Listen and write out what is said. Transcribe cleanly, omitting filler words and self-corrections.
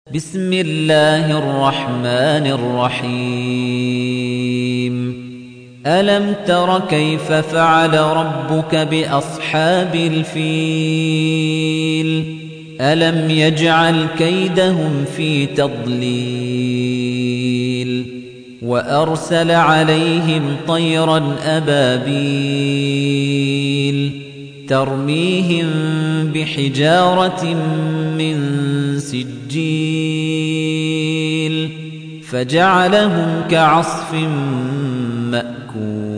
بسم الله الرحمن الرحيم ألم تر كيف فعل ربك بأصحاب الفيل ألم يجعل كيدهم في تضليل وأرسل عليهم طيرا أبابيل ترميهم بحجارة من سجيل فجعلهم كعصف مأكول